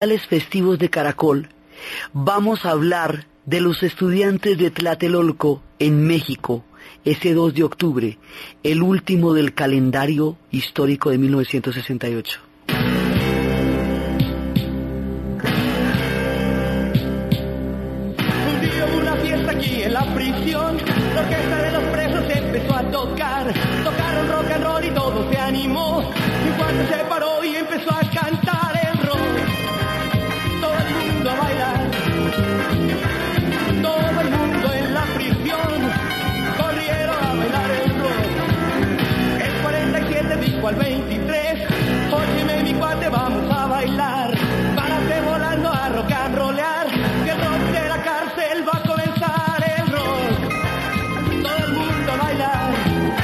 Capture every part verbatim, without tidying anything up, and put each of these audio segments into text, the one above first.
festivos de Caracol, vamos a hablar de los estudiantes de Tlatelolco en México, ese dos de octubre, el último del calendario histórico de mil novecientos sesenta y ocho. Un día hubo una fiesta aquí en la prisión, la orquesta de los presos empezó a tocar, tocaron rock and roll y todo se animó, y cuando se paró y empezó a cantar el rock, todo el mundo a bailar, todo el mundo en la prisión, corrieron a bailar el rock. El cuarenta y siete dijo al veintitrés, óyeme mi cuate, vamos a bailar, párate volando a rock and rollear, que el rock de la cárcel va a comenzar el rock. Todo el mundo a bailar,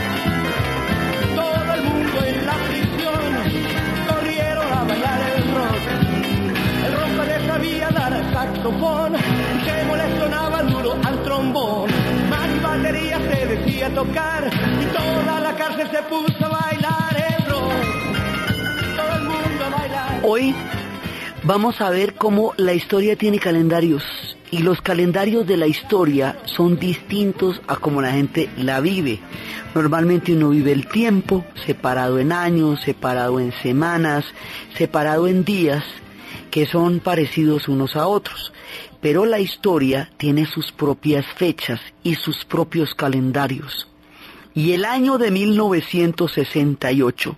todo el mundo en la prisión, corrieron a bailar el rock. El rock le sabía dar al saxofón, Chemo le sonaba duro al trombón, más batería se decía tocar, y toda la cárcel se puso a bailar el rock. Todo el mundo a bailar. Hoy vamos a ver cómo la historia tiene calendarios, y los calendarios de la historia son distintos a como la gente la vive. Normalmente uno vive el tiempo separado en años, separado en semanas, separado en días, que son parecidos unos a otros. Pero la historia tiene sus propias fechas y sus propios calendarios. Y el año de mil novecientos sesenta y ocho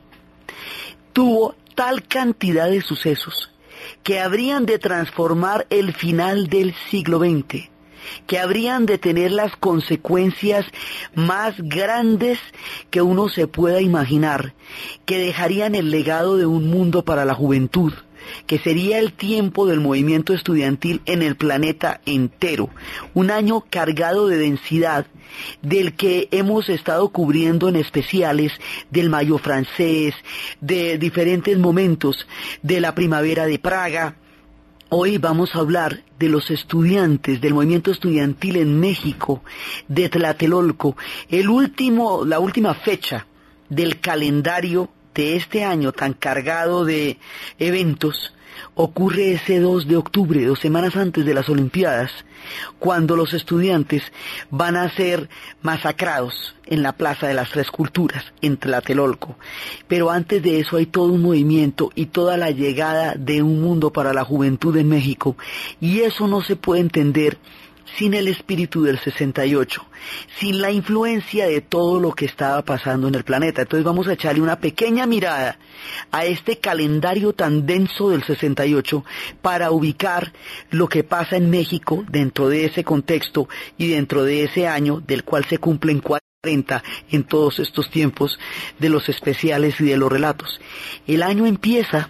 tuvo tal cantidad de sucesos que habrían de transformar el final del siglo veinte, que habrían de tener las consecuencias más grandes que uno se pueda imaginar, que dejarían el legado de un mundo para la juventud, que sería el tiempo del movimiento estudiantil en el planeta entero, un año cargado de densidad, del que hemos estado cubriendo en especiales del Mayo francés, de diferentes momentos, de la primavera de Praga. Hoy vamos a hablar de los estudiantes, del movimiento estudiantil en México, de Tlatelolco, el último, la última fecha del calendario de este año tan cargado de eventos. Ocurre ese dos de octubre, dos semanas antes de las Olimpiadas, cuando los estudiantes van a ser masacrados en la Plaza de las Tres Culturas, en Tlatelolco. Pero antes de eso hay todo un movimiento y toda la llegada de un mundo para la juventud en México, y eso no se puede entender sin el espíritu del sesenta y ocho, sin la influencia de todo lo que estaba pasando en el planeta. Entonces vamos a echarle una pequeña mirada a este calendario tan denso del sesenta y ocho para ubicar lo que pasa en México dentro de ese contexto y dentro de ese año del cual se cumplen cuarenta en todos estos tiempos de los especiales y de los relatos. El año empieza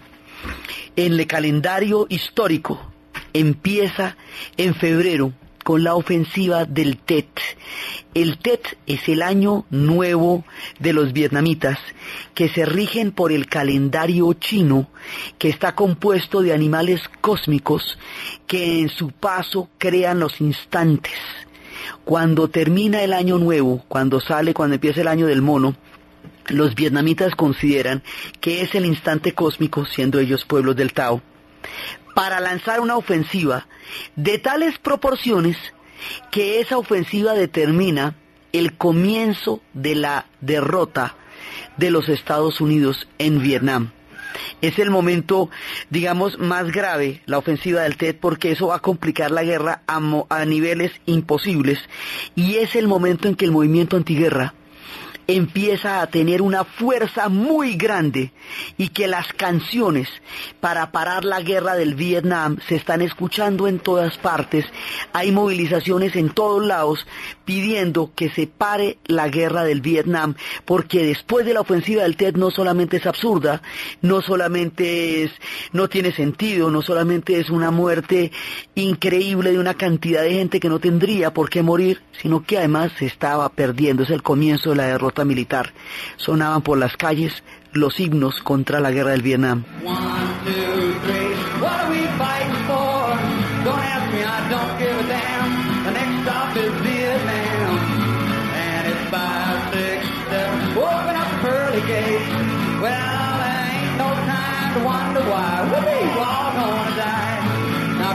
en el calendario histórico, empieza en febrero, con la ofensiva del Tet. El Tet es el año nuevo de los vietnamitas, que se rigen por el calendario chino, que está compuesto de animales cósmicos que en su paso crean los instantes. Cuando termina el año nuevo, cuando sale, cuando empieza el año del mono, los vietnamitas consideran que es el instante cósmico, siendo ellos pueblos del Tao, para lanzar una ofensiva de tales proporciones que esa ofensiva determina el comienzo de la derrota de los Estados Unidos en Vietnam. Es el momento, digamos, más grave, la ofensiva del Tet, porque eso va a complicar la guerra a, mo- a niveles imposibles, y es el momento en que el movimiento antiguerra empieza a tener una fuerza muy grande, y que las canciones para parar la guerra del Vietnam se están escuchando en todas partes. Hay movilizaciones en todos lados pidiendo que se pare la guerra del Vietnam, porque después de la ofensiva del Tet no solamente es absurda, no solamente es, no tiene sentido, no solamente es una muerte increíble de una cantidad de gente que no tendría por qué morir, sino que además se estaba perdiendo. Es el comienzo de la derrota militar. Sonaban por las calles los himnos contra la guerra del Vietnam. One, two, three, what are we fighting for? Don't ask me, I don't give a damn. The next stop is Vietnam. And it's five, six, seven, open up the pearly gates. Well, there ain't no time to wonder why. We're all gonna die.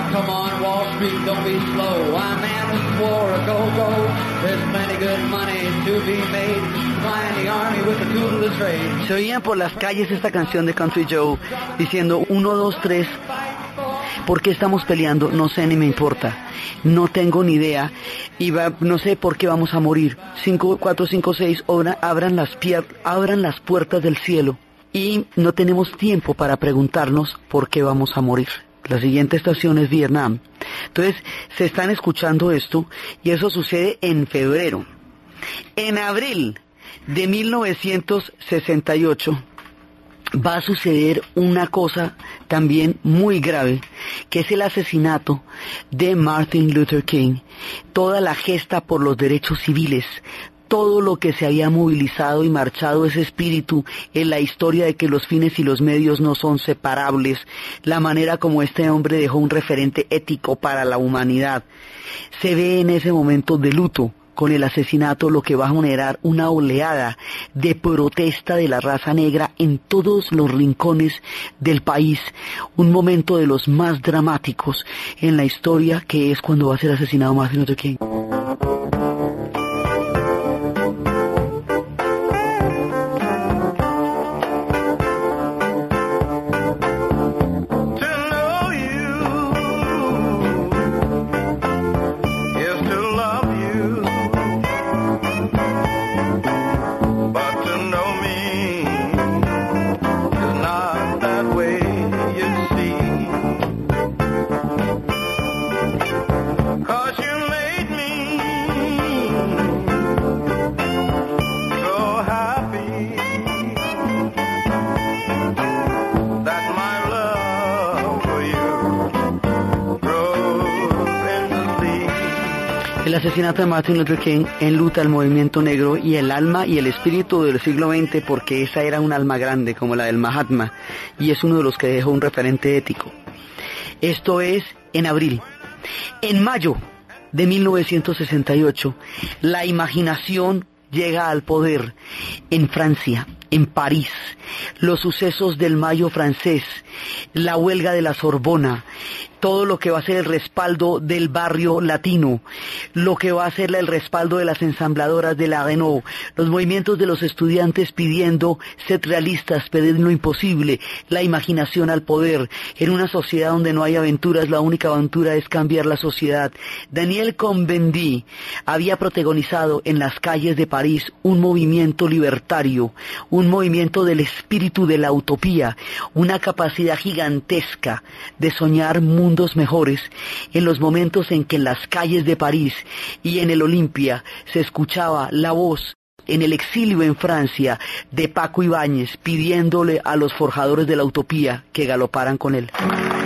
come on, Wall Street, don't be slow. I'm man with war, a go-go. There's plenty good money to be made. Flying the army with the tool of the trade. Se oía por las calles esta canción de Country Joe diciendo uno, dos, tres. ¿Por qué estamos peleando? No sé ni me importa. No tengo ni idea. Y va, no sé por qué vamos a morir. Cinco, cuatro, cinco, seis, abran las, pier, abran las puertas del cielo. Y no tenemos tiempo para preguntarnos por qué vamos a morir. La siguiente estación es Vietnam. Entonces, se están escuchando esto y eso sucede en febrero. En abril de mil novecientos sesenta y ocho va a suceder una cosa también muy grave, que es el asesinato de Martin Luther King. Toda la gesta por los derechos civiles, todo lo que se había movilizado y marchado ese espíritu en la historia de que los fines y los medios no son separables, la manera como este hombre dejó un referente ético para la humanidad, se ve en ese momento de luto con el asesinato, lo que va a generar una oleada de protesta de la raza negra en todos los rincones del país, un momento de los más dramáticos en la historia, que es cuando va a ser asesinado Martin Luther King. El asesinato de Martin Luther King enluta el movimiento negro y el alma y el espíritu del siglo veinte, porque esa era un alma grande como la del Mahatma y es uno de los que dejó un referente ético. Esto es en abril. En mayo de mil novecientos sesenta y ocho, la imaginación llega al poder en Francia, en París. Los sucesos del Mayo francés, la huelga de la Sorbona, todo lo que va a ser el respaldo del barrio latino, lo que va a ser el respaldo de las ensambladoras de la Renault, los movimientos de los estudiantes pidiendo ser realistas, pedir lo imposible, la imaginación al poder. En una sociedad donde no hay aventuras, la única aventura es cambiar la sociedad. Daniel Cohn-Bendit había protagonizado en las calles de París un movimiento libertario, un movimiento del espíritu de la utopía, una capacidad gigantesca de soñar mundos mejores, en los momentos en que en las calles de París y en el Olimpia se escuchaba la voz en el exilio en Francia de Paco Ibáñez pidiéndole a los forjadores de la utopía que galoparan con él.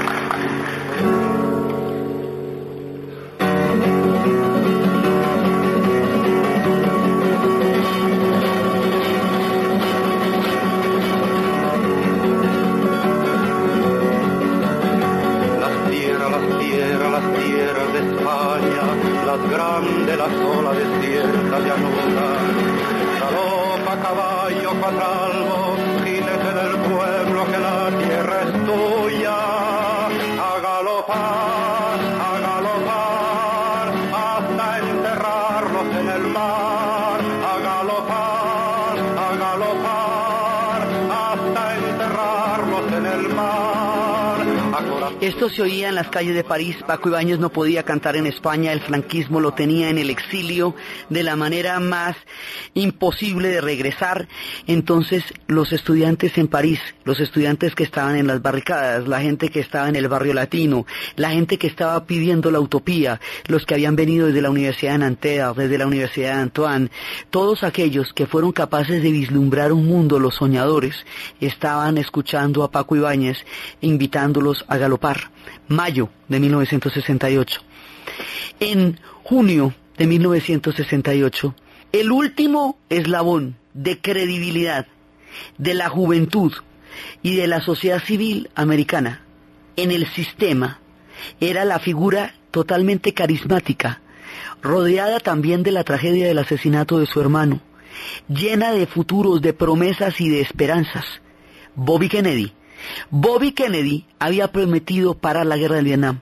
Grande la sola desierta llanura, galopa caballo cuadralbo, jinete del pueblo, que la tierra es tuya, a galopar, a galopar, hasta enterrarlos en el mar, a galopar, a galopar, hasta enterrarlos en el mar. Esto se oía en las calles de París. Paco Ibáñez no podía cantar en España, el franquismo lo tenía en el exilio de la manera más imposible de regresar. Entonces los estudiantes en París, los estudiantes que estaban en las barricadas, la gente que estaba en el barrio latino, la gente que estaba pidiendo la utopía, los que habían venido desde la Universidad de Nanterre, desde la Universidad de Antoine, todos aquellos que fueron capaces de vislumbrar un mundo, los soñadores, estaban escuchando a Paco Ibáñez, invitándolos a galopar. Mayo de mil novecientos sesenta y ocho. En junio de mil novecientos sesenta y ocho, el último eslabón de credibilidad de la juventud y de la sociedad civil americana en el sistema era la figura totalmente carismática, rodeada también de la tragedia del asesinato de su hermano, llena de futuros, de promesas y de esperanzas, Bobby Kennedy. Bobby Kennedy había prometido parar la guerra del Vietnam.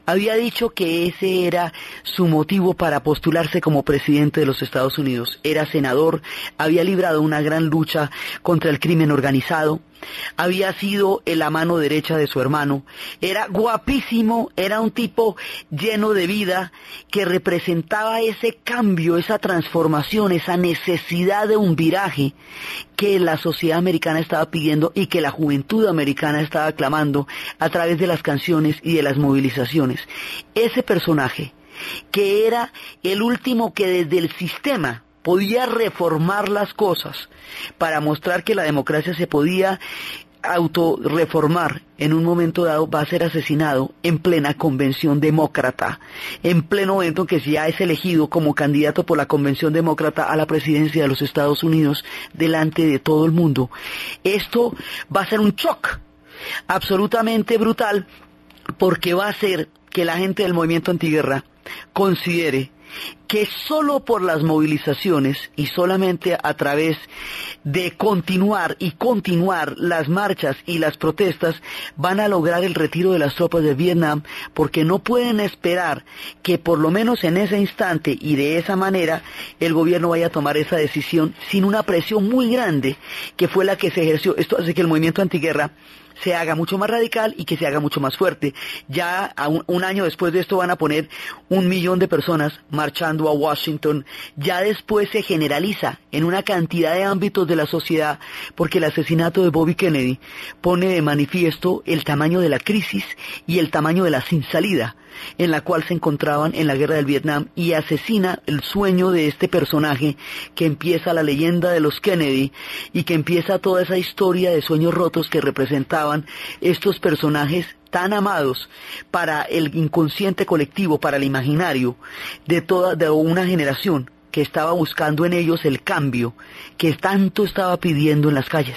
había dicho que ese era su motivo para postularse como presidente de los Estados Unidos. Era senador, había librado una gran lucha contra el crimen organizado, había sido la mano derecha de su hermano, era guapísimo, era un tipo lleno de vida que representaba ese cambio, esa transformación, esa necesidad de un viraje que la sociedad americana estaba pidiendo y que la juventud americana estaba clamando a través de las canciones y de las movilizaciones. Ese personaje, que era el último que desde el sistema podía reformar las cosas para mostrar que la democracia se podía autorreformar en un momento dado, va a ser asesinado en plena convención demócrata, en pleno momento en que ya es elegido como candidato por la convención demócrata a la presidencia de los Estados Unidos delante de todo el mundo. Esto va a ser un shock absolutamente brutal, porque va a hacer que la gente del movimiento antiguerra considere que solo por las movilizaciones y solamente a través de continuar y continuar las marchas y las protestas van a lograr el retiro de las tropas de Vietnam, porque no pueden esperar que por lo menos en ese instante y de esa manera el gobierno vaya a tomar esa decisión sin una presión muy grande que fue la que se ejerció. Esto hace que el movimiento antiguerra se haga mucho más radical y que se haga mucho más fuerte. Ya a un, un año después de esto van a poner un millón de personas marchando a Washington. Ya después se generaliza en una cantidad de ámbitos de la sociedad, porque el asesinato de Bobby Kennedy pone de manifiesto el tamaño de la crisis y el tamaño de la sin salida en la cual se encontraban en la guerra del Vietnam, y asesina el sueño de este personaje que empieza la leyenda de los Kennedy y que empieza toda esa historia de sueños rotos que representaban estos personajes tan amados para el inconsciente colectivo, para el imaginario de toda de una generación que estaba buscando en ellos el cambio que tanto estaba pidiendo en las calles.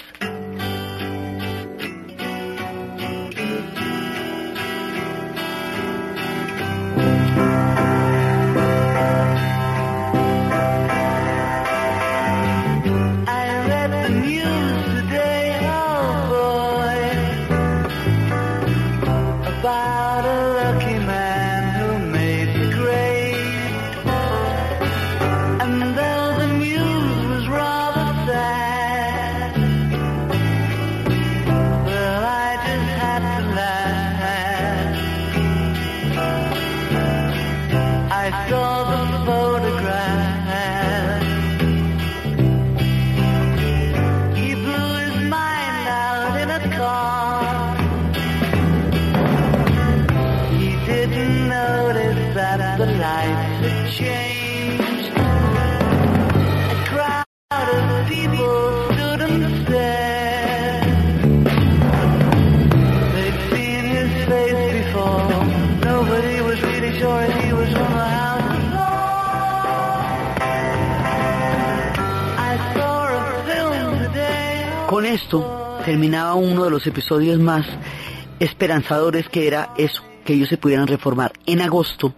Con esto terminaba uno de los episodios más esperanzadores, que era eso, que ellos se pudieran reformar. En agosto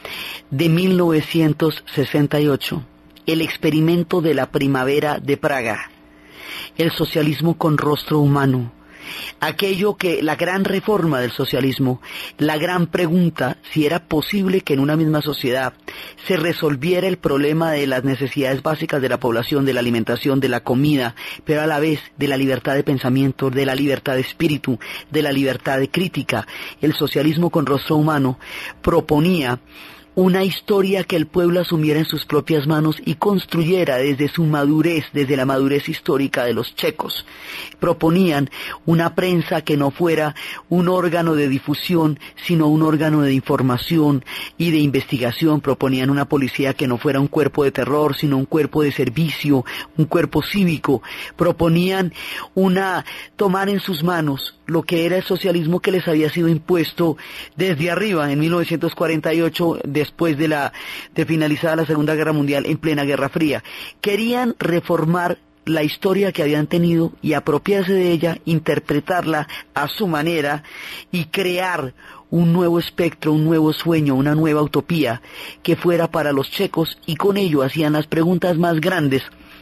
de mil novecientos sesenta y ocho, el experimento de la primavera de Praga, el socialismo con rostro humano, aquello que, la gran reforma del socialismo, la gran pregunta, si era posible que en una misma sociedad se resolviera el problema de las necesidades básicas de la población, de la alimentación, de la comida, pero a la vez de la libertad de pensamiento, de la libertad de espíritu, de la libertad de crítica. El socialismo con rostro humano proponía una historia que el pueblo asumiera en sus propias manos y construyera desde su madurez, desde la madurez histórica de los checos. Proponían una prensa que no fuera un órgano de difusión, sino un órgano de información y de investigación. Proponían una policía que no fuera un cuerpo de terror, sino un cuerpo de servicio, un cuerpo cívico. Proponían una, tomar en sus manos lo que era el socialismo que les había sido impuesto desde arriba en mil novecientos cuarenta y ocho, después de la de finalizada la Segunda Guerra Mundial, en plena Guerra Fría. Querían reformar la historia que habían tenido y apropiarse de ella, interpretarla a su manera y crear un nuevo espectro, un nuevo sueño, una nueva utopía que fuera para los checos, y con ello hacían las preguntas más grandes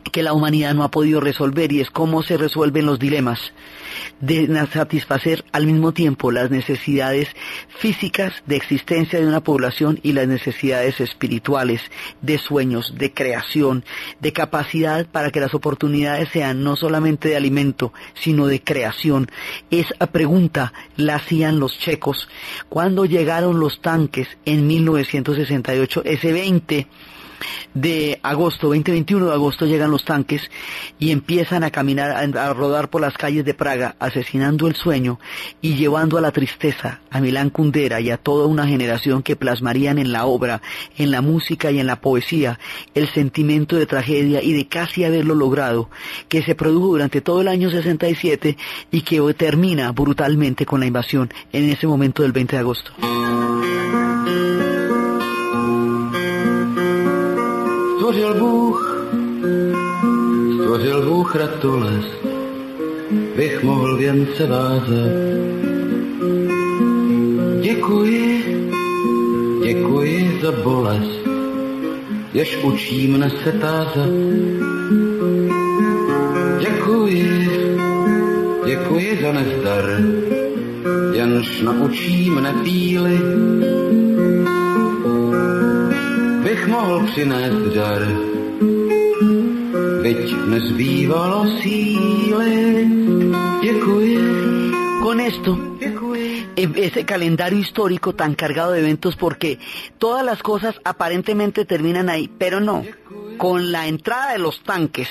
que la humanidad no ha podido resolver, y es cómo se resuelven los dilemas de satisfacer al mismo tiempo las necesidades físicas de existencia de una población y las necesidades espirituales, de sueños, de creación, de capacidad para que las oportunidades sean no solamente de alimento, sino de creación. Esa pregunta la hacían los checos cuando llegaron los tanques en mil novecientos sesenta y ocho, ese veinte de agosto, veinte veintiuno de agosto llegan los tanques y empiezan a caminar, a, a rodar por las calles de Praga, asesinando el sueño y llevando a la tristeza a Milan Kundera y a toda una generación que plasmarían en la obra, en la música y en la poesía el sentimiento de tragedia y de casi haberlo logrado, que se produjo durante todo el año sesenta y siete y que hoy termina brutalmente con la invasión en ese momento del veinte de agosto. Stvořil Bůh, stvořil Bůh ratules, bych mohl věnce vázat. Děkuji, děkuji za bolest, jež učí mne se tázat. Děkuji, děkuji za nezdar, jenž naučí mne píly. Bych mohl přinést dar, byť nezbývalo síly. Děkuji. Con esto, ese calendario histórico tan cargado de eventos, porque todas las cosas aparentemente terminan ahí, pero no. Con la entrada de los tanques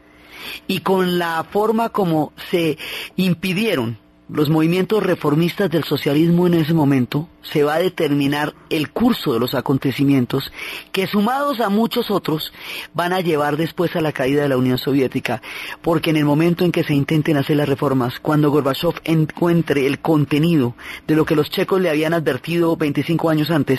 y con la forma como se impidieron los movimientos reformistas del socialismo en ese momento, se va a determinar el curso de los acontecimientos que, sumados a muchos otros, van a llevar después a la caída de la Unión Soviética, porque en el momento en que se intenten hacer las reformas, cuando Gorbachov encuentre el contenido de lo que los checos le habían advertido veinticinco años antes,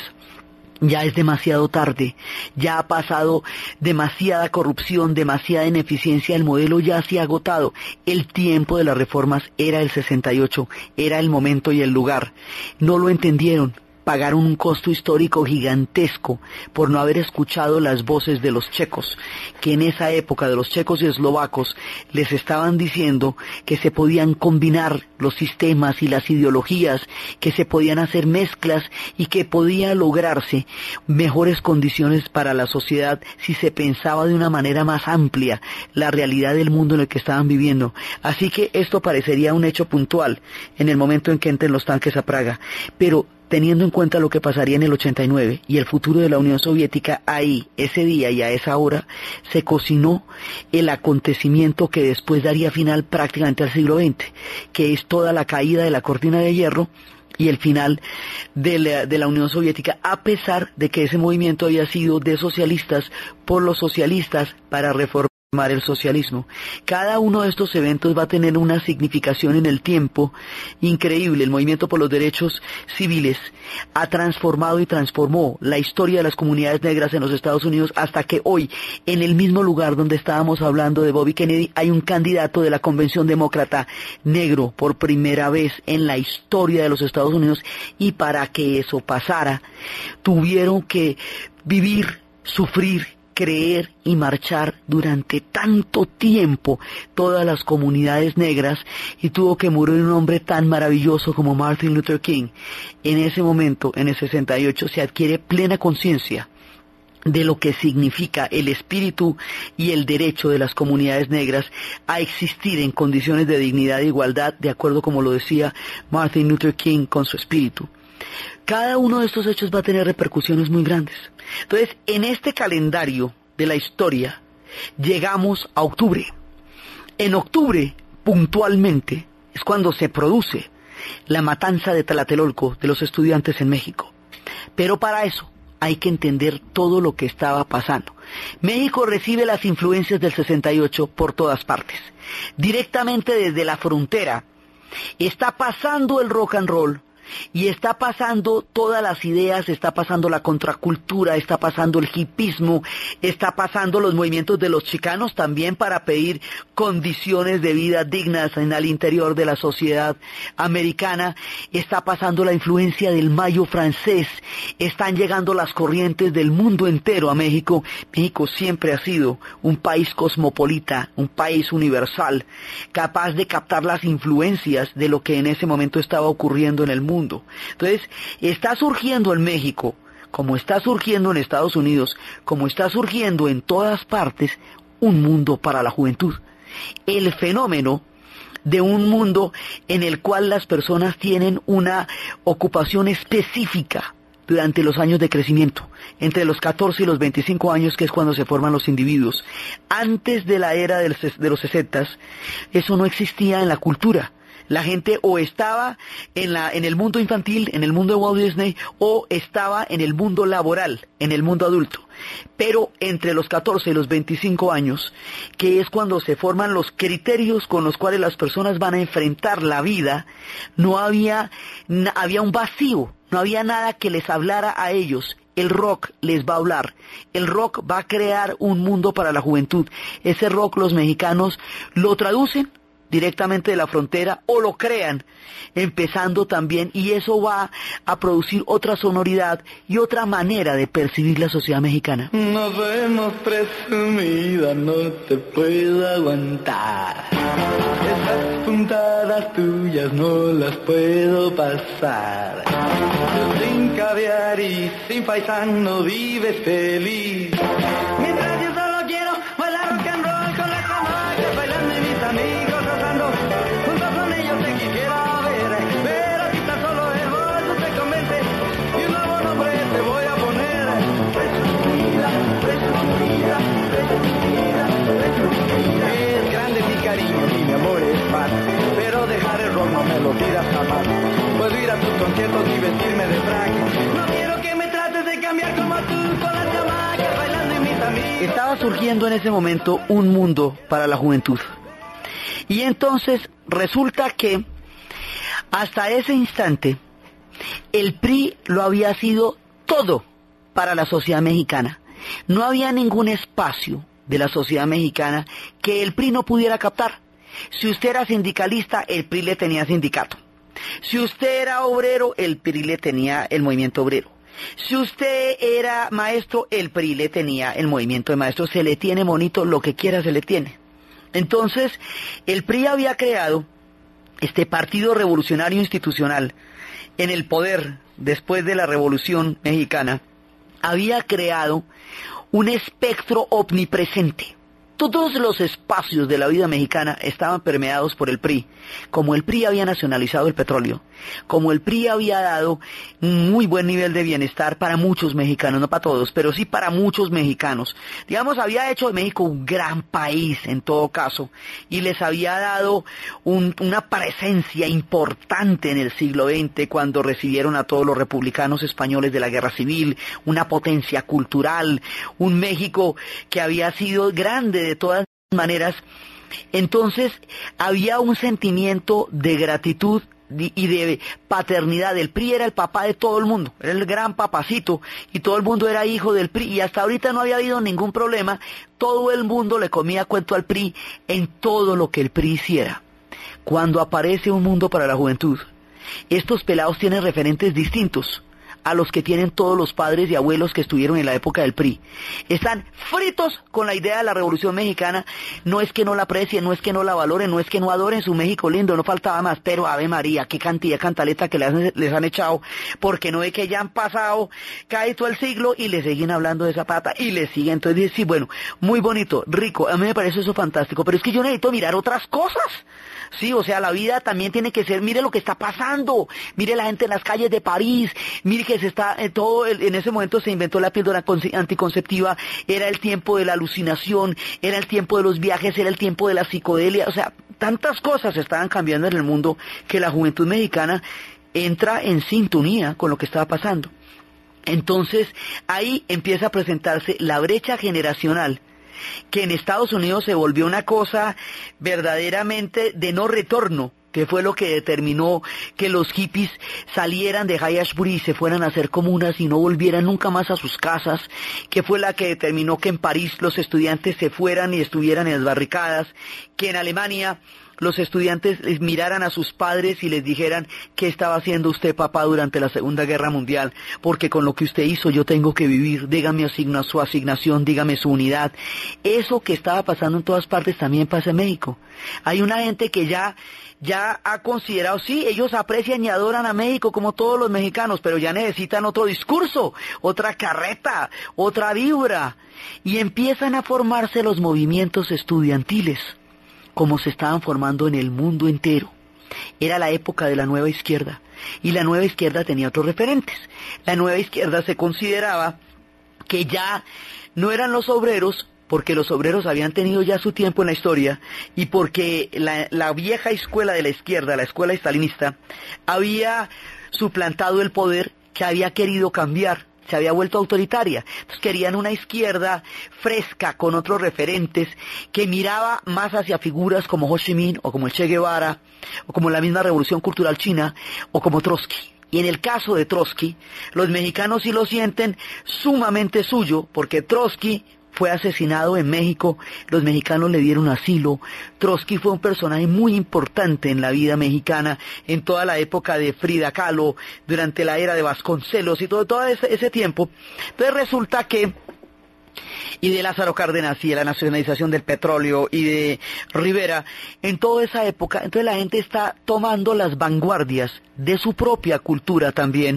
ya es demasiado tarde, ya ha pasado demasiada corrupción, demasiada ineficiencia, el modelo ya se ha agotado. El tiempo de las reformas era el sesenta y ocho, era el momento y el lugar. No lo entendieron. Pagaron un costo histórico gigantesco por no haber escuchado las voces de los checos, que en esa época de los checos y eslovacos les estaban diciendo que se podían combinar los sistemas y las ideologías, que se podían hacer mezclas y que podía lograrse mejores condiciones para la sociedad si se pensaba de una manera más amplia la realidad del mundo en el que estaban viviendo. Así que esto parecería un hecho puntual en el momento en que entren los tanques a Praga, pero teniendo en cuenta lo que pasaría en el ochenta y nueve y el futuro de la Unión Soviética, ahí, ese día y a esa hora, se cocinó el acontecimiento que después daría final prácticamente al siglo veinte, que es toda la caída de la cortina de hierro y el final de la, de la Unión Soviética, a pesar de que ese movimiento había sido de socialistas por los socialistas para reformar el socialismo. Cada uno de estos eventos va a tener una significación en el tiempo increíble. El movimiento por los derechos civiles ha transformado y transformó la historia de las comunidades negras en los Estados Unidos, hasta que hoy, en el mismo lugar donde estábamos hablando de Bobby Kennedy, hay un candidato de la Convención Demócrata negro por primera vez en la historia de los Estados Unidos, y para que eso pasara, tuvieron que vivir, sufrir, creer y marchar durante tanto tiempo todas las comunidades negras, y tuvo que morir un hombre tan maravilloso como Martin Luther King. En ese momento, en el sesenta y ocho, se adquiere plena conciencia de lo que significa el espíritu y el derecho de las comunidades negras a existir en condiciones de dignidad e igualdad, de acuerdo como lo decía Martin Luther King con su espíritu. Cada uno de estos hechos va a tener repercusiones muy grandes. Entonces, en este calendario de la historia, llegamos a octubre. En octubre, puntualmente, es cuando se produce la matanza de Tlatelolco de los estudiantes en México. Pero para eso hay que entender todo lo que estaba pasando. México recibe las influencias del sesenta y ocho por todas partes. Directamente desde la frontera está pasando el rock and roll, Y está pasando todas las ideas, está pasando la contracultura, está pasando el hipismo, está pasando los movimientos de los chicanos también para pedir condiciones de vida dignas en el interior de la sociedad americana, está pasando la influencia del mayo francés, están llegando las corrientes del mundo entero a México. México siempre ha sido un país cosmopolita, un país universal, capaz de captar las influencias de lo que en ese momento estaba ocurriendo en el mundo. Entonces, está surgiendo en México, como está surgiendo en Estados Unidos, como está surgiendo en todas partes, un mundo para la juventud. El fenómeno de un mundo en el cual las personas tienen una ocupación específica durante los años de crecimiento, entre los catorce y los veinticinco años, que es cuando se forman los individuos. Antes de la era de los sesentas, eso no existía en la cultura. La gente o estaba en la en el mundo infantil, en el mundo de Walt Disney, o estaba en el mundo laboral, en el mundo adulto. Pero entre los catorce y los veinticinco años, que es cuando se forman los criterios con los cuales las personas van a enfrentar la vida, no había, había un vacío, no había nada que les hablara a ellos. El rock les va a hablar, el rock va a crear un mundo para la juventud. Ese rock los mexicanos lo traducen directamente de la frontera o lo crean, empezando también, y eso va a producir otra sonoridad y otra manera de percibir la sociedad mexicana. Nos vemos presumida, no te puedo aguantar. Esas puntadas tuyas no las puedo pasar. Tú sin caviar y sin paisano vives feliz. Mientras yo solo quiero bailar rock and roll con las chamacas bailando y mis amigos. Es grande mi cariño y mi amor es paz, pero dejar el rock no me lo pidas jamás. Puedo ir a tus conciertos y vestirme de frac. No quiero que me trates de cambiar como tú con las chamacas bailando y mis amigos. Estaba surgiendo en ese momento un mundo para la juventud. Y entonces resulta que hasta ese instante el P R I lo había sido todo para la sociedad mexicana. No había ningún espacio de la sociedad mexicana que el P R I no pudiera captar. Si usted era sindicalista, el P R I le tenía sindicato. Si usted era obrero, el P R I le tenía el movimiento obrero. Si usted era maestro, el P R I le tenía el movimiento de maestros. Se le tiene bonito, lo que quiera se le tiene. Entonces, el P R I había creado este Partido Revolucionario Institucional en el poder después de la Revolución Mexicana. Había creado un espectro omnipresente. Todos los espacios de la vida mexicana estaban permeados por el P R I. Como el P R I había nacionalizado el petróleo, como el P R I había dado un muy buen nivel de bienestar para muchos mexicanos, no para todos, pero sí para muchos mexicanos. Digamos, había hecho de México un gran país en todo caso, y les había dado un, una presencia importante en el siglo veinte cuando recibieron a todos los republicanos españoles de la Guerra Civil, una potencia cultural, un México que había sido grande de todas maneras. Entonces había un sentimiento de gratitud y de paternidad. El P R I era el papá de todo el mundo, era el gran papacito, y todo el mundo era hijo del P R I, y hasta ahorita no había habido ningún problema. Todo el mundo le comía cuento al P R I en todo lo que el P R I hiciera. Cuando aparece un mundo para la juventud, estos pelados tienen referentes distintos a los que tienen todos los padres y abuelos que estuvieron en la época del P R I. Están fritos con la idea de la Revolución Mexicana. No es que no la aprecien, no es que no la valoren, no es que no adoren su México lindo, no faltaba más, pero Ave María, qué cantidad de cantaleta que les han, les han echado, porque no es que ya han pasado, cae todo el siglo y le siguen hablando de Zapata y le siguen. Entonces dice, sí, bueno, muy bonito, rico, a mí me parece eso fantástico, pero es que yo necesito mirar otras cosas. Sí, o sea, la vida también tiene que ser, mire lo que está pasando, mire la gente en las calles de París, mire que se está, eh, todo, el, en ese momento se inventó la píldora anticonceptiva, era el tiempo de la alucinación, era el tiempo de los viajes, era el tiempo de la psicodelia, o sea, tantas cosas estaban cambiando en el mundo que la juventud mexicana entra en sintonía con lo que estaba pasando. Entonces, ahí empieza a presentarse la brecha generacional, que en Estados Unidos se volvió una cosa verdaderamente de no retorno, que fue lo que determinó que los hippies salieran de High Ashbury y se fueran a hacer comunas y no volvieran nunca más a sus casas, que fue la que determinó que en París los estudiantes se fueran y estuvieran en las barricadas, que en Alemania los estudiantes les miraran a sus padres y les dijeran ¿qué estaba haciendo usted, papá, durante la Segunda Guerra Mundial? Porque con lo que usted hizo yo tengo que vivir, dígame asigna, su asignación, dígame su unidad. Eso que estaba pasando en todas partes también pasa en México. Hay una gente que ya ya ha considerado, sí, ellos aprecian y adoran a México como todos los mexicanos, pero ya necesitan otro discurso, otra carreta, otra vibra, y empiezan a formarse los movimientos estudiantiles, como se estaban formando en el mundo entero. Era la época de la nueva izquierda, y la nueva izquierda tenía otros referentes. La nueva izquierda se consideraba que ya no eran los obreros, porque los obreros habían tenido ya su tiempo en la historia, y porque la, la vieja escuela de la izquierda, la escuela estalinista, había suplantado el poder, que había querido cambiar, se había vuelto autoritaria. Entonces querían una izquierda fresca, con otros referentes, que miraba más hacia figuras como Ho Chi Minh, o como el Che Guevara, o como la misma Revolución Cultural China, o como Trotsky. Y en el caso de Trotsky, los mexicanos sí lo sienten sumamente suyo, porque Trotsky fue asesinado en México, los mexicanos le dieron asilo. Trotsky fue un personaje muy importante en la vida mexicana, en toda la época de Frida Kahlo, durante la era de Vasconcelos y todo, todo ese, ese tiempo. Entonces resulta que, y de Lázaro Cárdenas y de la nacionalización del petróleo y de Rivera, en toda esa época, entonces la gente está tomando las vanguardias de su propia cultura también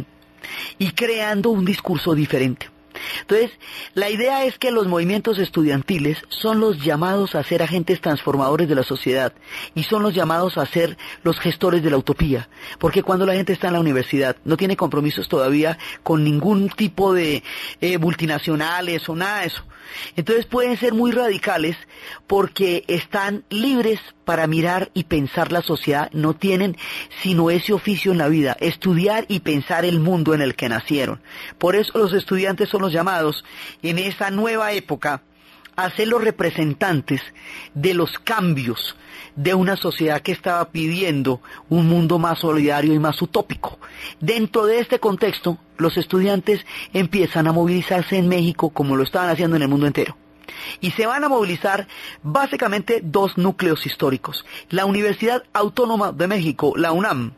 y creando un discurso diferente. Entonces, la idea es que los movimientos estudiantiles son los llamados a ser agentes transformadores de la sociedad y son los llamados a ser los gestores de la utopía, porque cuando la gente está en la universidad no tiene compromisos todavía con ningún tipo de eh, multinacionales o nada de eso. Entonces pueden ser muy radicales porque están libres para mirar y pensar la sociedad, no tienen sino ese oficio en la vida, estudiar y pensar el mundo en el que nacieron. Por eso los estudiantes son los llamados en esa nueva época a ser los representantes de los cambios de una sociedad que estaba pidiendo un mundo más solidario y más utópico. Dentro de este contexto, los estudiantes empiezan a movilizarse en México como lo estaban haciendo en el mundo entero. Y se van a movilizar básicamente dos núcleos históricos: la Universidad Autónoma de México, la UNAM,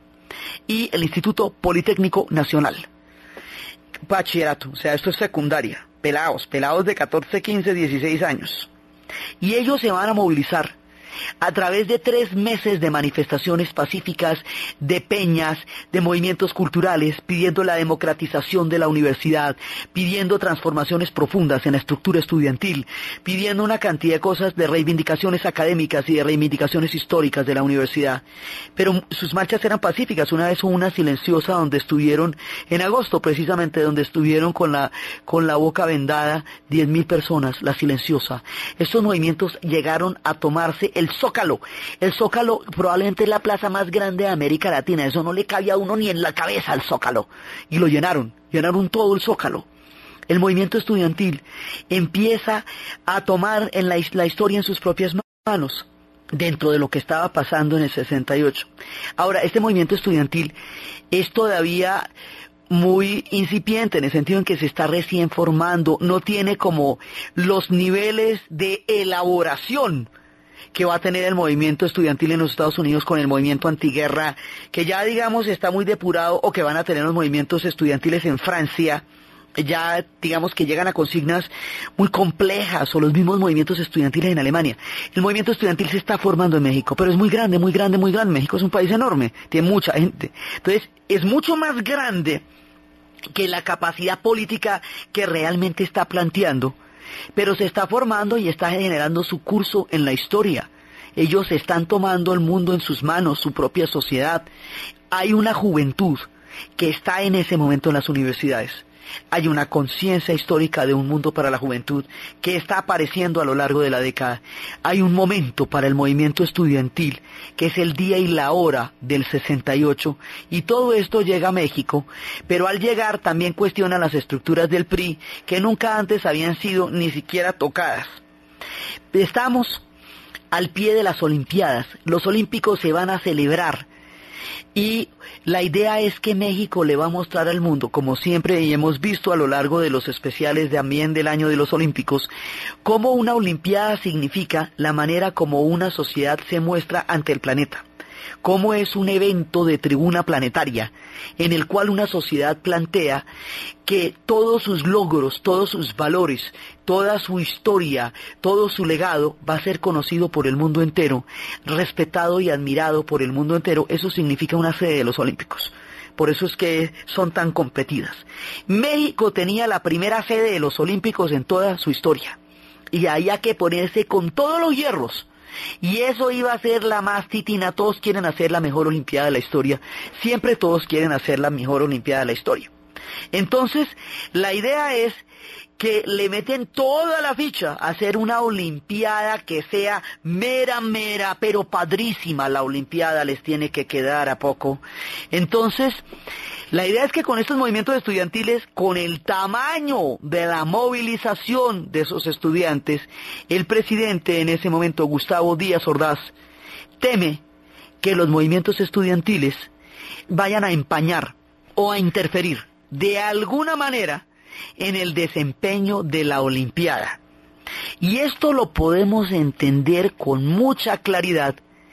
y el Instituto Politécnico Nacional. Bachillerato, o sea, esto es secundaria, pelados, pelados de catorce, quince, dieciséis años. Y ellos se van a movilizar a través de tres meses de manifestaciones pacíficas, de peñas, de movimientos culturales, pidiendo la democratización de la universidad, pidiendo transformaciones profundas en la estructura estudiantil, pidiendo una cantidad de cosas, de reivindicaciones académicas y de reivindicaciones históricas de la universidad. Pero sus marchas eran pacíficas. Una vez hubo una silenciosa donde estuvieron, en agosto precisamente, donde estuvieron con la, con la boca vendada diez mil personas, la silenciosa. Estos movimientos llegaron a tomarse el Zócalo. El Zócalo probablemente es la plaza más grande de América Latina. Eso no le cabía a uno ni en la cabeza al Zócalo. Y lo llenaron, llenaron todo el Zócalo. El movimiento estudiantil empieza a tomar en la, la historia en sus propias manos, dentro de lo que estaba pasando en el sesenta y ocho. Ahora, este movimiento estudiantil es todavía muy incipiente, en el sentido en que se está recién formando, no tiene como los niveles de elaboración que va a tener el movimiento estudiantil en los Estados Unidos con el movimiento antiguerra, que ya digamos está muy depurado, o que van a tener los movimientos estudiantiles en Francia, ya digamos que llegan a consignas muy complejas, o los mismos movimientos estudiantiles en Alemania. El movimiento estudiantil se está formando en México, pero es muy grande, muy grande, muy grande. México es un país enorme, tiene mucha gente. Entonces, es mucho más grande que la capacidad política que realmente está planteando, pero se está formando y está generando su curso en la historia. Ellos están tomando el mundo en sus manos, su propia sociedad. Hay una juventud que está en ese momento en las universidades. Hay una conciencia histórica de un mundo para la juventud que está apareciendo a lo largo de la década. Hay un momento para el movimiento estudiantil, que es el día y la hora del sesenta y ocho, y todo esto llega a México, pero al llegar también cuestiona las estructuras del P R I, que nunca antes habían sido ni siquiera tocadas. Estamos al pie de las Olimpiadas. Los Olímpicos se van a celebrar y la idea es que México le va a mostrar al mundo, como siempre y hemos visto a lo largo de los especiales también del año de los Olímpicos, cómo una Olimpiada significa la manera como una sociedad se muestra ante el planeta. Cómo es un evento de tribuna planetaria en el cual una sociedad plantea que todos sus logros, todos sus valores, toda su historia, todo su legado va a ser conocido por el mundo entero, respetado y admirado por el mundo entero. Eso significa una sede de los Olímpicos. Por eso es que son tan competidas. México tenía la primera sede de los Olímpicos en toda su historia y había que ponerse con todos los hierros. Y eso iba a ser la más titina. Todos quieren hacer la mejor Olimpiada de la historia. Siempre todos quieren hacer la mejor Olimpiada de la historia. Entonces, la idea es que le meten toda la ficha a hacer una Olimpiada que sea mera, mera, pero padrísima. La Olimpiada les tiene que quedar a poco. Entonces, la idea es que con estos movimientos estudiantiles, con el tamaño de la movilización de esos estudiantes, el presidente en ese momento, Gustavo Díaz Ordaz, teme que los movimientos estudiantiles vayan a empañar o a interferir de alguna manera en el desempeño de la Olimpiada. Y esto lo podemos entender con mucha claridad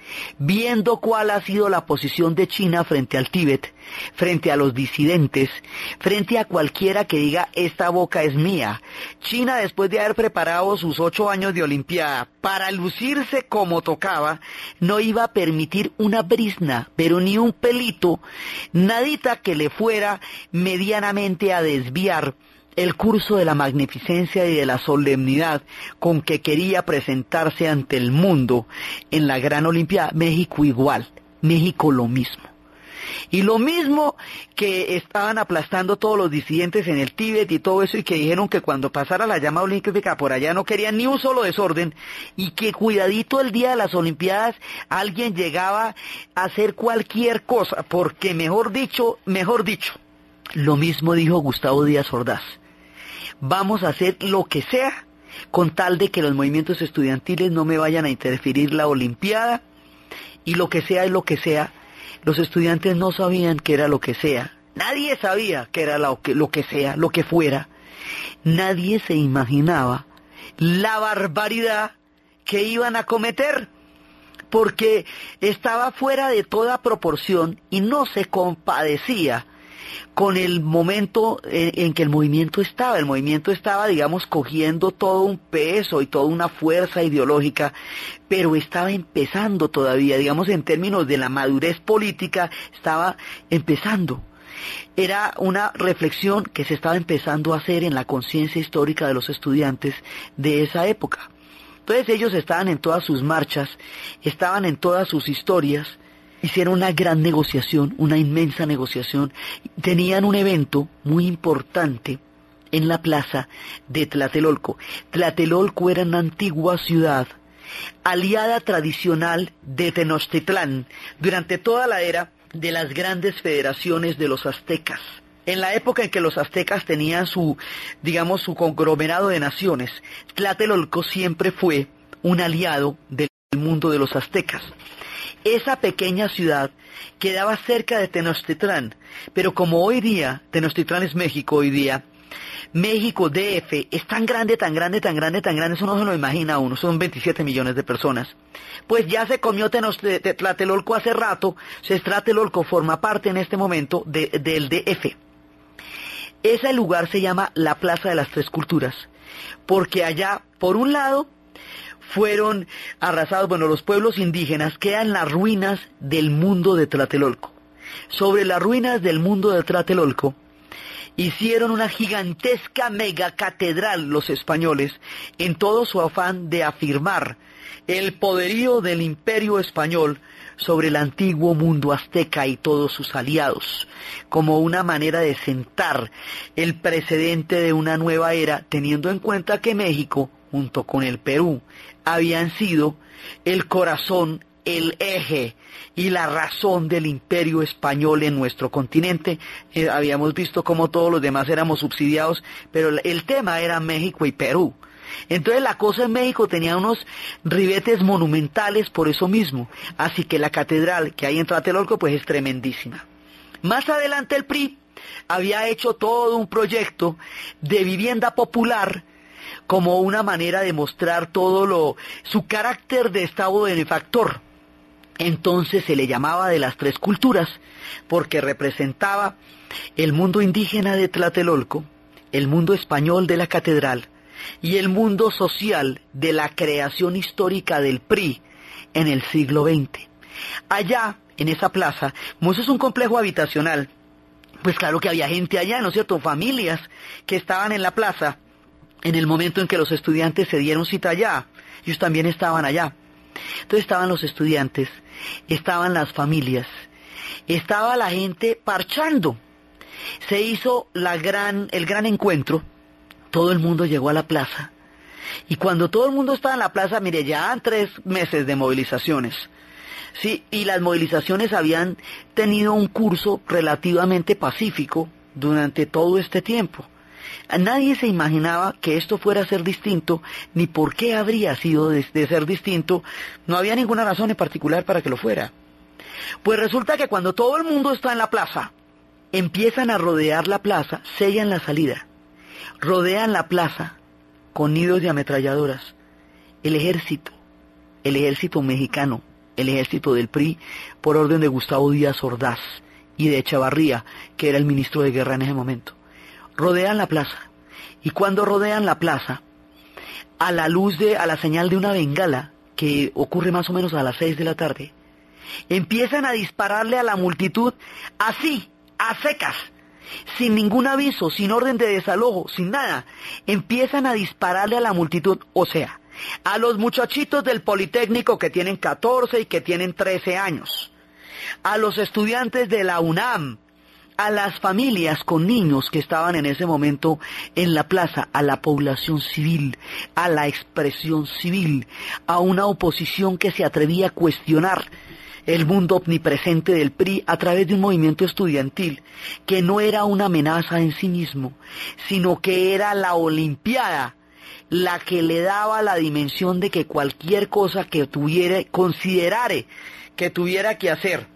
viendo cuál ha sido la posición de China frente al Tíbet, frente a los disidentes, frente a cualquiera que diga esta boca es mía. China, después de haber preparado sus ocho años de Olimpiada para lucirse como tocaba, no iba a permitir una brizna, pero ni un pelito, nadita que le fuera medianamente a desviar el curso de la magnificencia y de la solemnidad con que quería presentarse ante el mundo en la gran Olimpiada. México igual, México lo mismo. Y lo mismo que estaban aplastando todos los disidentes en el Tíbet y todo eso, y que dijeron que cuando pasara la llama olímpica por allá no querían ni un solo desorden, y que cuidadito el día de las Olimpiadas alguien llegaba a hacer cualquier cosa, porque mejor dicho, mejor dicho, lo mismo dijo Gustavo Díaz Ordaz. Vamos a hacer lo que sea con tal de que los movimientos estudiantiles no me vayan a interferir la Olimpiada, y lo que sea es lo que sea. Los estudiantes no sabían qué era lo que sea. Nadie sabía qué era lo que, lo que sea, lo que fuera. Nadie se imaginaba la barbaridad que iban a cometer, porque estaba fuera de toda proporción y no se compadecía con el momento en, en que el movimiento estaba. El movimiento estaba, digamos, cogiendo todo un peso y toda una fuerza ideológica, pero estaba empezando todavía, digamos, en términos de la madurez política, estaba empezando. Era una reflexión que se estaba empezando a hacer en la conciencia histórica de los estudiantes de esa época. Entonces ellos estaban en todas sus marchas, estaban en todas sus historias. Hicieron una gran negociación, una inmensa negociación. Tenían un evento muy importante en la plaza de Tlatelolco. Tlatelolco era una antigua ciudad, aliada tradicional de Tenochtitlán, durante toda la era de las grandes federaciones de los aztecas. En la época en que los aztecas tenían su, digamos, su conglomerado de naciones, Tlatelolco siempre fue un aliado del mundo de los aztecas. Esa pequeña ciudad quedaba cerca de Tenochtitlán, pero como hoy día, Tenochtitlán es México hoy día, México D F es tan grande, tan grande, tan grande, tan grande, eso no se lo imagina uno, son veintisiete millones de personas. Pues ya se comió Tlatelolco hace rato, Tlatelolco forma parte en este momento de, del D F. Ese lugar se llama la Plaza de las Tres Culturas, porque allá, por un lado, fueron arrasados, bueno, los pueblos indígenas, quedan las ruinas del mundo de Tlatelolco. Sobre las ruinas del mundo de Tlatelolco, hicieron una gigantesca megacatedral los españoles, en todo su afán de afirmar el poderío del imperio español sobre el antiguo mundo azteca y todos sus aliados, como una manera de sentar el precedente de una nueva era, teniendo en cuenta que México, junto con el Perú, habían sido el corazón, el eje y la razón del imperio español en nuestro continente. Eh, habíamos visto cómo todos los demás éramos subsidiados, pero el tema era México y Perú. Entonces la cosa en México tenía unos ribetes monumentales por eso mismo. Así que la catedral que hay en Tlatelolco pues es tremendísima. Más adelante el P R I había hecho todo un proyecto de vivienda popular como una manera de mostrar todo lo, su carácter de Estado benefactor. Entonces se le llamaba de las tres culturas, porque representaba el mundo indígena de Tlatelolco, el mundo español de la catedral y el mundo social de la creación histórica del P R I en el siglo veinte. Allá, en esa plaza, como eso es un complejo habitacional, pues claro que había gente allá, ¿no es cierto?, familias que estaban en la plaza en el momento en que los estudiantes se dieron cita allá. Ellos también estaban allá. Entonces estaban los estudiantes, estaban las familias, estaba la gente parchando. Se hizo la gran, el gran encuentro, todo el mundo llegó a la plaza. Y cuando todo el mundo estaba en la plaza, mire, ya han tres meses de movilizaciones. Sí, y las movilizaciones habían tenido un curso relativamente pacífico durante todo este tiempo. Nadie se imaginaba que esto fuera a ser distinto, ni por qué habría sido de, de ser distinto. No había ninguna razón en particular para que lo fuera. Pues resulta que cuando todo el mundo está en la plaza, empiezan a rodear la plaza, sellan la salida, rodean la plaza con nidos de ametralladoras. El ejército, el ejército mexicano, el ejército del P R I, por orden de Gustavo Díaz Ordaz y de Echavarría, que era el ministro de guerra en ese momento. Rodean la plaza, y cuando rodean la plaza, a la luz de, a la señal de una bengala, que ocurre más o menos a las seis de la tarde, empiezan a dispararle a la multitud, así, a secas, sin ningún aviso, sin orden de desalojo, sin nada. Empiezan a dispararle a la multitud, o sea, a los muchachitos del Politécnico que tienen catorce y que tienen trece años, a los estudiantes de la UNAM, a las familias con niños que estaban en ese momento en la plaza, a la población civil, a la expresión civil, a una oposición que se atrevía a cuestionar el mundo omnipresente del P R I a través de un movimiento estudiantil que no era una amenaza en sí mismo, sino que era la Olimpiada la que le daba la dimensión de que cualquier cosa que tuviera, considerare que tuviera que hacer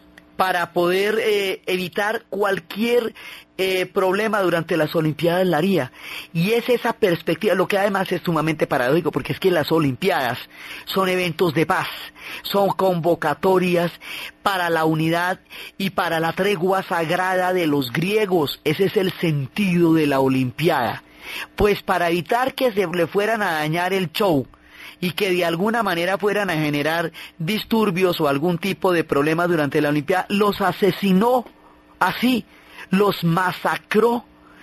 para poder eh, evitar cualquier eh, problema durante las Olimpiadas la haría. Y es esa perspectiva, lo que además es sumamente paradójico, porque es que las Olimpiadas son eventos de paz, son convocatorias para la unidad y para la tregua sagrada de los griegos. Ese es el sentido de la Olimpiada. Pues para evitar que se le fueran a dañar el show, y que de alguna manera fueran a generar disturbios o algún tipo de problema durante la Olimpiada, los asesinó así, los masacró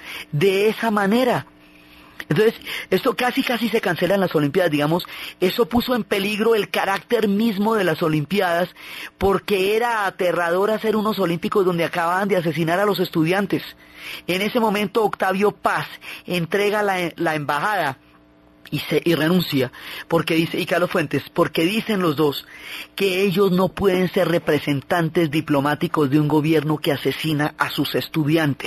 de esa manera. Entonces, esto casi casi se cancela en las Olimpiadas, digamos, eso puso en peligro el carácter mismo de las Olimpiadas, porque era aterrador hacer unos olímpicos donde acababan de asesinar a los estudiantes. En ese momento Octavio Paz entrega la, la embajada Y, se, y renuncia, porque dice, y Carlos Fuentes, porque dicen los dos que ellos no pueden ser representantes diplomáticos de un gobierno que asesina a sus estudiantes,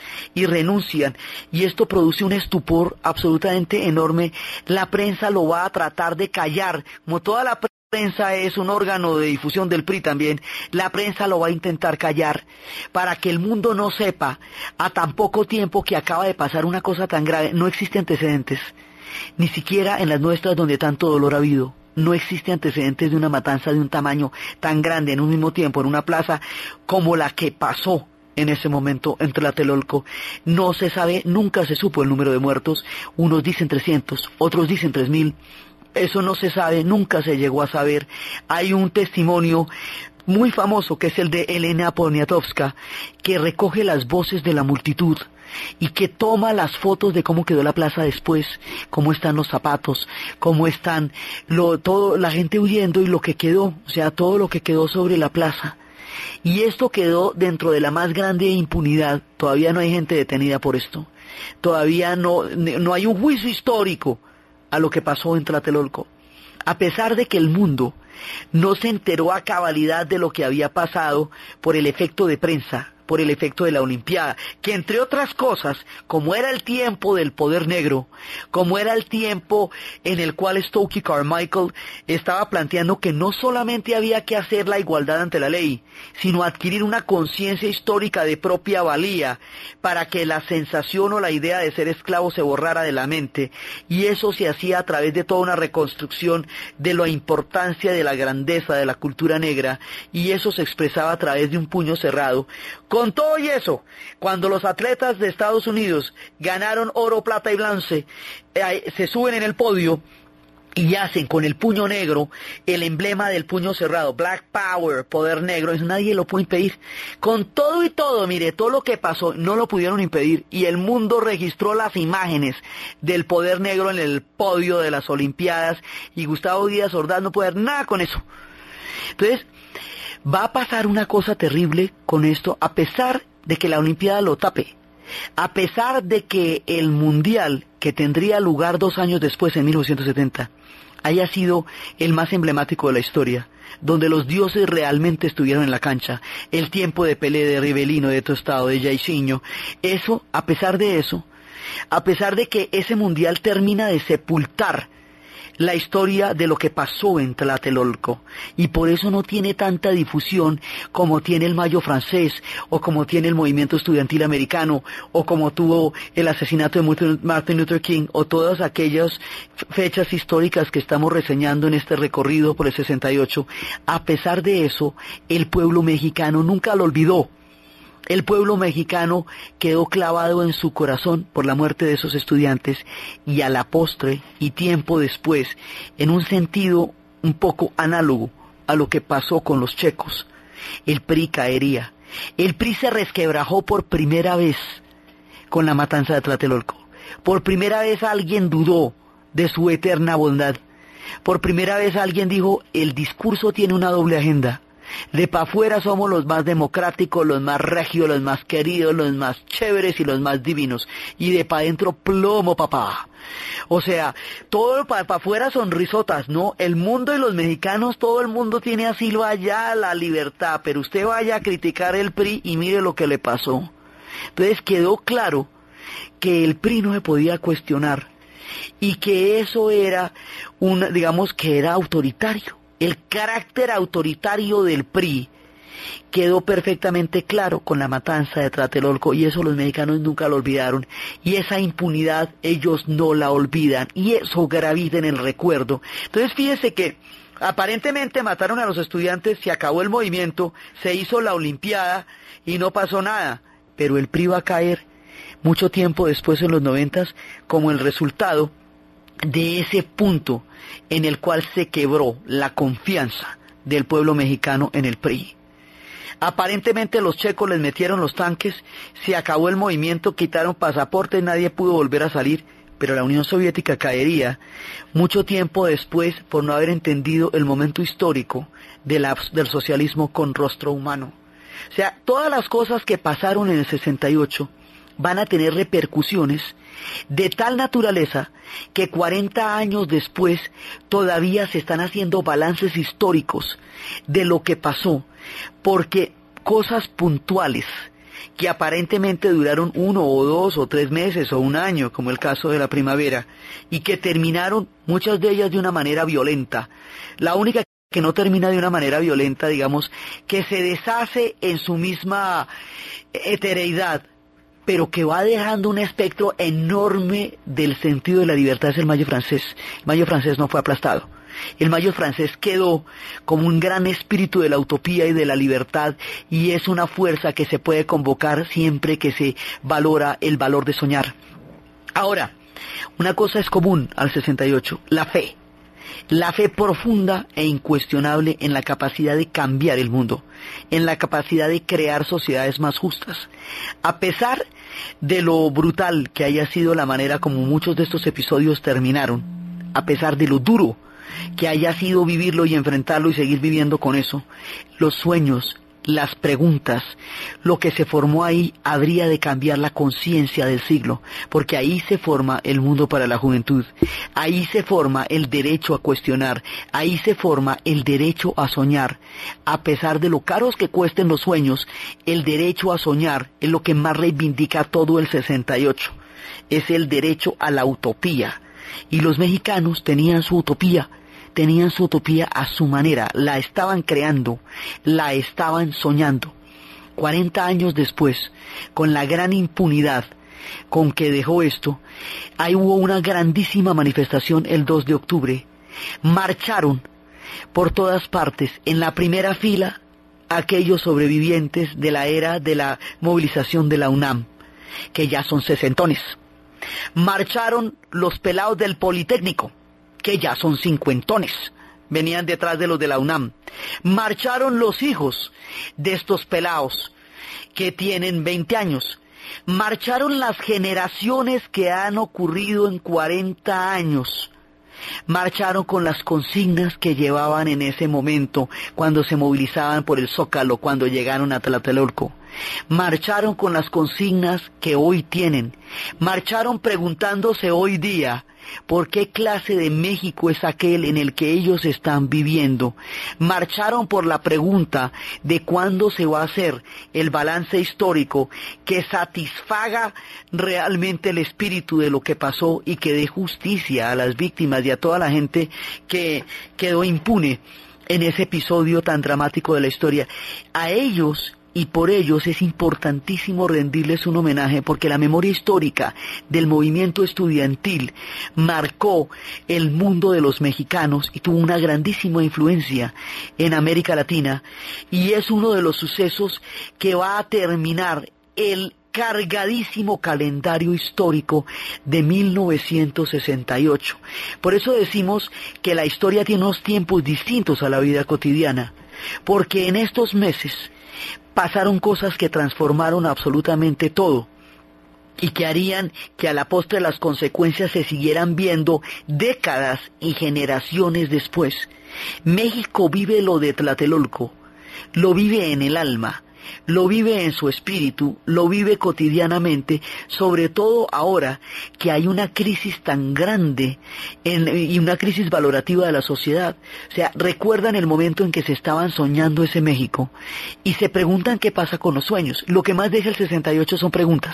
y renuncian, y esto produce un estupor absolutamente enorme. La prensa lo va a tratar de callar, como toda la prensa es un órgano de difusión del P R I también, la prensa lo va a intentar callar, para que el mundo no sepa, a tan poco tiempo que acaba de pasar una cosa tan grave. No existe antecedentes, ni siquiera en las nuestras donde tanto dolor ha habido. No existe antecedentes de una matanza de un tamaño tan grande en un mismo tiempo en una plaza como la que pasó en ese momento en Tlatelolco. No se sabe, nunca se supo el número de muertos. Unos dicen trescientos, otros dicen tres mil. Eso no se sabe, nunca se llegó a saber. Hay un testimonio muy famoso que es el de Elena Poniatowska, que recoge las voces de la multitud y que toma las fotos de cómo quedó la plaza después, cómo están los zapatos, cómo están lo, todo, la gente huyendo y lo que quedó, o sea, todo lo que quedó sobre la plaza. Y esto quedó dentro de la más grande impunidad. Todavía no hay gente detenida por esto. Todavía no, no hay un juicio histórico a lo que pasó en Tlatelolco. A pesar de que el mundo no se enteró a cabalidad de lo que había pasado por el efecto de prensa, por el efecto de la Olimpiada, que entre otras cosas, como era el tiempo del poder negro, como era el tiempo en el cual Stokely Carmichael estaba planteando que no solamente había que hacer la igualdad ante la ley, sino adquirir una conciencia histórica de propia valía para que la sensación o la idea de ser esclavo se borrara de la mente, y eso se hacía a través de toda una reconstrucción de la importancia de la grandeza de la cultura negra, y eso se expresaba a través de un puño cerrado. Con todo y eso, cuando los atletas de Estados Unidos ganaron oro, plata y bronce, eh, se suben en el podio y hacen con el puño negro el emblema del puño cerrado, Black Power, poder negro, eso nadie lo puede impedir. Con todo y todo, mire, todo lo que pasó, no lo pudieron impedir, y el mundo registró las imágenes del poder negro en el podio de las Olimpiadas, y Gustavo Díaz Ordaz no puede hacer nada con eso. Entonces, va a pasar una cosa terrible con esto, a pesar de que la Olimpiada lo tape. A pesar de que el Mundial, que tendría lugar dos años después, en mil novecientos setenta, haya sido el más emblemático de la historia, donde los dioses realmente estuvieron en la cancha, el tiempo de Pelé, de Rivelino, de Tostado, de Jairzinho, eso, a pesar de eso, a pesar de que ese Mundial termina de sepultar la historia de lo que pasó en Tlatelolco, y por eso no tiene tanta difusión como tiene el Mayo francés, o como tiene el movimiento estudiantil americano, o como tuvo el asesinato de Martin Luther King, o todas aquellas fechas históricas que estamos reseñando en este recorrido por el sesenta y ocho. A pesar de eso, el pueblo mexicano nunca lo olvidó. El pueblo mexicano quedó clavado en su corazón por la muerte de esos estudiantes, y a la postre y tiempo después, en un sentido un poco análogo a lo que pasó con los checos, el P R I caería. El P R I se resquebrajó por primera vez con la matanza de Tlatelolco. Por primera vez alguien dudó de su eterna bondad. Por primera vez alguien dijo, el discurso tiene una doble agenda. De pa' afuera somos los más democráticos, los más regios, los más queridos, los más chéveres y los más divinos. Y de pa' adentro plomo, papá. O sea, todo pa' pa' afuera sonrisotas, ¿no? El mundo y los mexicanos, todo el mundo tiene asilo allá, la libertad. Pero usted vaya a criticar el P R I y mire lo que le pasó. Entonces quedó claro que el P R I no se podía cuestionar, y que eso era, un, digamos que era autoritario. El carácter autoritario del P R I quedó perfectamente claro con la matanza de Tlatelolco, y eso los mexicanos nunca lo olvidaron, y esa impunidad ellos no la olvidan, y eso gravita en el recuerdo. Entonces fíjese que aparentemente mataron a los estudiantes, se acabó el movimiento, se hizo la Olimpiada y no pasó nada, pero el P R I va a caer mucho tiempo después, en los noventas, como el resultado de ese punto en el cual se quebró la confianza del pueblo mexicano en el P R I. Aparentemente los checos les metieron los tanques, se acabó el movimiento, quitaron pasaportes, nadie pudo volver a salir, pero la Unión Soviética caería mucho tiempo después por no haber entendido el momento histórico de la, del socialismo con rostro humano. O sea, todas las cosas que pasaron en el sesenta y ocho van a tener repercusiones de tal naturaleza que cuarenta años después todavía se están haciendo balances históricos de lo que pasó, porque cosas puntuales que aparentemente duraron uno o dos o tres meses o un año, como el caso de la primavera, y que terminaron muchas de ellas de una manera violenta. La única que no termina de una manera violenta, digamos, que se deshace en su misma hetereidad, pero que va dejando un espectro enorme del sentido de la libertad, es el Mayo francés. El Mayo francés no fue aplastado. El Mayo francés quedó como un gran espíritu de la utopía y de la libertad, y es una fuerza que se puede convocar siempre que se valora el valor de soñar. Ahora, una cosa es común al sesenta y ocho, la fe. La fe profunda e incuestionable en la capacidad de cambiar el mundo, en la capacidad de crear sociedades más justas. A pesar de lo brutal que haya sido la manera como muchos de estos episodios terminaron, a pesar de lo duro que haya sido vivirlo y enfrentarlo y seguir viviendo con eso, los sueños las preguntas, lo que se formó ahí habría de cambiar la conciencia del siglo, porque ahí se forma el mundo para la juventud, ahí se forma el derecho a cuestionar, ahí se forma el derecho a soñar. A pesar de lo caros que cuesten los sueños, el derecho a soñar es lo que más reivindica todo el sesenta y ocho, es el derecho a la utopía, y los mexicanos tenían su utopía. Tenían su utopía a su manera, la estaban creando, la estaban soñando. cuarenta años después, con la gran impunidad con que dejó esto, ahí hubo una grandísima manifestación el dos de octubre. Marcharon por todas partes, en la primera fila, aquellos sobrevivientes de la era de la movilización de la UNAM, que ya son sesentones. Marcharon los pelados del Politécnico, que ya son cincuentones, venían detrás de los de la UNAM. Marcharon los hijos de estos pelados, que tienen veinte años. Marcharon las generaciones que han ocurrido en cuarenta años. Marcharon con las consignas que llevaban en ese momento, cuando se movilizaban por el Zócalo, cuando llegaron a Tlatelolco. Marcharon con las consignas que hoy tienen. Marcharon preguntándose hoy día, ¿por qué clase de México es aquel en el que ellos están viviendo? Marcharon por la pregunta de cuándo se va a hacer el balance histórico que satisfaga realmente el espíritu de lo que pasó y que dé justicia a las víctimas y a toda la gente que quedó impune en ese episodio tan dramático de la historia. A ellos y por ellos es importantísimo rendirles un homenaje, porque la memoria histórica del movimiento estudiantil marcó el mundo de los mexicanos y tuvo una grandísima influencia en América Latina, y es uno de los sucesos que va a terminar el cargadísimo calendario histórico de mil novecientos sesenta y ocho. Por eso decimos que la historia tiene unos tiempos distintos a la vida cotidiana, porque en estos meses pasaron cosas que transformaron absolutamente todo y que harían que a la postre las consecuencias se siguieran viendo décadas y generaciones después. México vive lo de Tlatelolco, lo vive en el alma, lo vive en su espíritu, lo vive cotidianamente, sobre todo ahora que hay una crisis tan grande en, y una crisis valorativa de la sociedad. O sea, recuerdan el momento en que se estaban soñando ese México y se preguntan qué pasa con los sueños. Lo que más deja el sesenta y ocho son preguntas.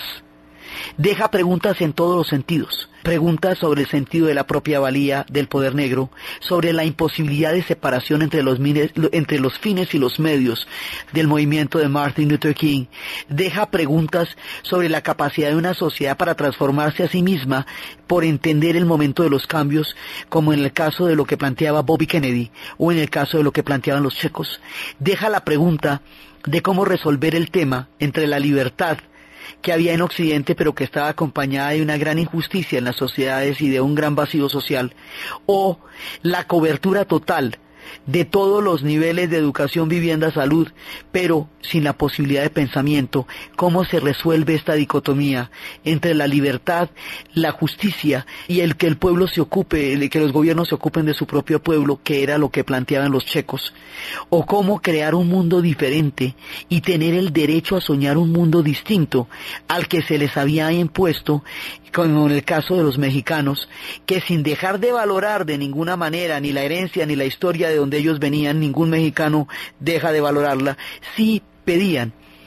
Deja preguntas en todos los sentidos. Preguntas sobre el sentido de la propia valía del poder negro, sobre la imposibilidad de separación entre los, mines, entre los fines y los medios del movimiento de Martin Luther King. Deja preguntas sobre la capacidad de una sociedad para transformarse a sí misma por entender el momento de los cambios, como en el caso de lo que planteaba Bobby Kennedy o en el caso de lo que planteaban los checos. Deja la pregunta de cómo resolver el tema entre la libertad que había en Occidente, pero que estaba acompañada de una gran injusticia en las sociedades y de un gran vacío social, o la cobertura total de todos los niveles de educación, vivienda, salud, pero sin la posibilidad de pensamiento. ¿Cómo se resuelve esta dicotomía entre la libertad, la justicia y el que el pueblo se ocupe, el que los gobiernos se ocupen de su propio pueblo, que era lo que planteaban los checos? ¿O cómo crear un mundo diferente y tener el derecho a soñar un mundo distinto al que se les había impuesto, como en el caso de los mexicanos, que sin dejar de valorar de ninguna manera ni la herencia ni la historia de donde ellos venían, ningún mexicano deja de valorarla, sí pedían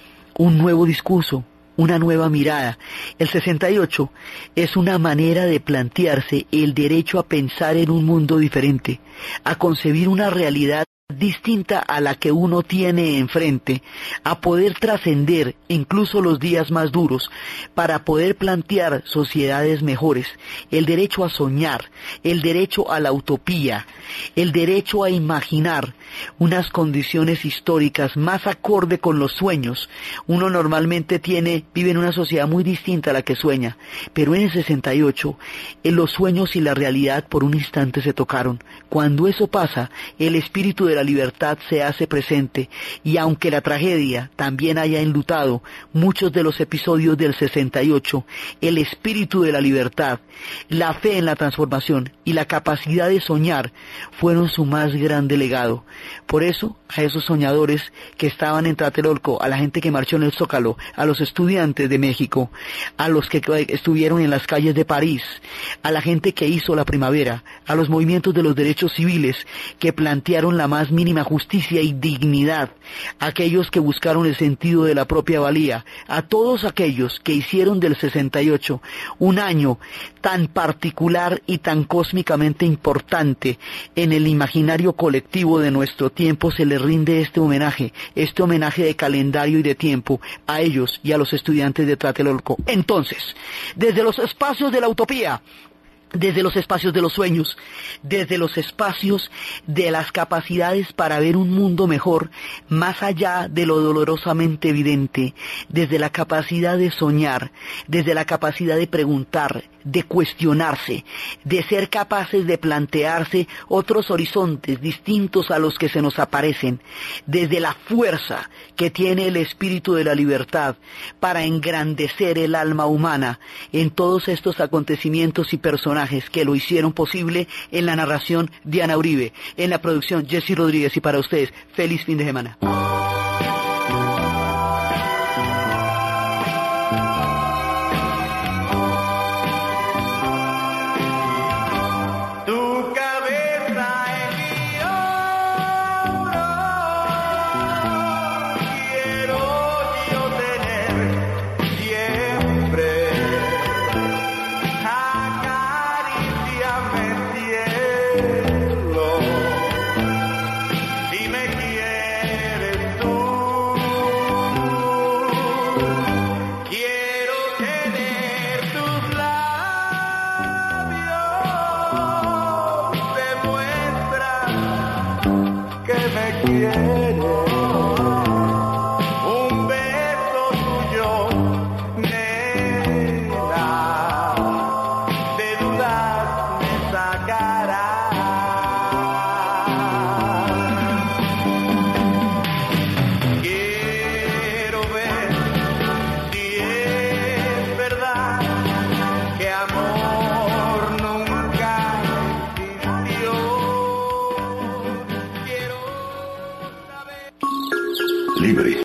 un nuevo discurso, una nueva mirada? El sesenta y ocho es una manera de plantearse el derecho a pensar en un mundo diferente, a concebir una realidad distinta a la que uno tiene enfrente, a poder trascender incluso los días más duros para poder plantear sociedades mejores, el derecho a soñar, el derecho a la utopía, el derecho a imaginar unas condiciones históricas más acorde con los sueños. Uno normalmente tiene, vive en una sociedad muy distinta a la que sueña, pero en el sesenta y ocho en los sueños y la realidad por un instante se tocaron. Cuando eso pasa, el espíritu de de la libertad se hace presente, y aunque la tragedia también haya enlutado muchos de los episodios del sesenta y ocho, el espíritu de la libertad, la fe en la transformación y la capacidad de soñar fueron su más grande legado. Por eso, a esos soñadores que estaban en Tlatelolco, a la gente que marchó en el Zócalo, a los estudiantes de México, a los que estuvieron en las calles de París, a la gente que hizo la primavera, a los movimientos de los derechos civiles que plantearon la más mínima justicia y dignidad, a aquellos que buscaron el sentido de la propia valía, a todos aquellos que hicieron del sesenta y ocho un año tan particular y tan cósmicamente importante en el imaginario colectivo de nuestro tiempo, se les rinde este homenaje, este homenaje de calendario y de tiempo a ellos y a los estudiantes de Tlatelolco. Entonces, desde los espacios de la utopía, desde los espacios de los sueños, desde los espacios de las capacidades para ver un mundo mejor, más allá de lo dolorosamente evidente, desde la capacidad de soñar, desde la capacidad de preguntar, de cuestionarse, de ser capaces de plantearse otros horizontes distintos a los que se nos aparecen, desde la fuerza que tiene el espíritu de la libertad para engrandecer el alma humana en todos estos acontecimientos y personajes que lo hicieron posible. En la narración, Diana Uribe, en la producción, Jessy Rodríguez, y para ustedes, feliz fin de semana. Libre.